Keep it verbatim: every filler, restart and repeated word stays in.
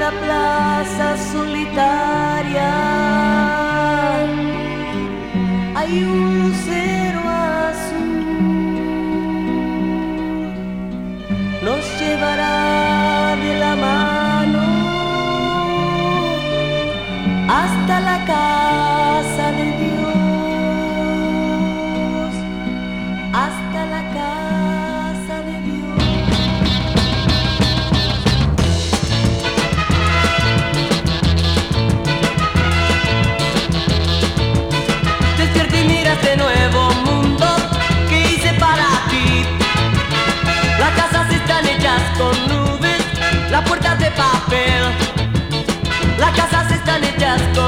una plaza solitaria hay un lucero azul, nos llevará de la mano hasta la casa de Dios, hasta la casa de Dios. Despierta y mira este nuevo mundo que hice para ti. Las casas están hechas con nubes, las puertas de papel. Las casas están hechas con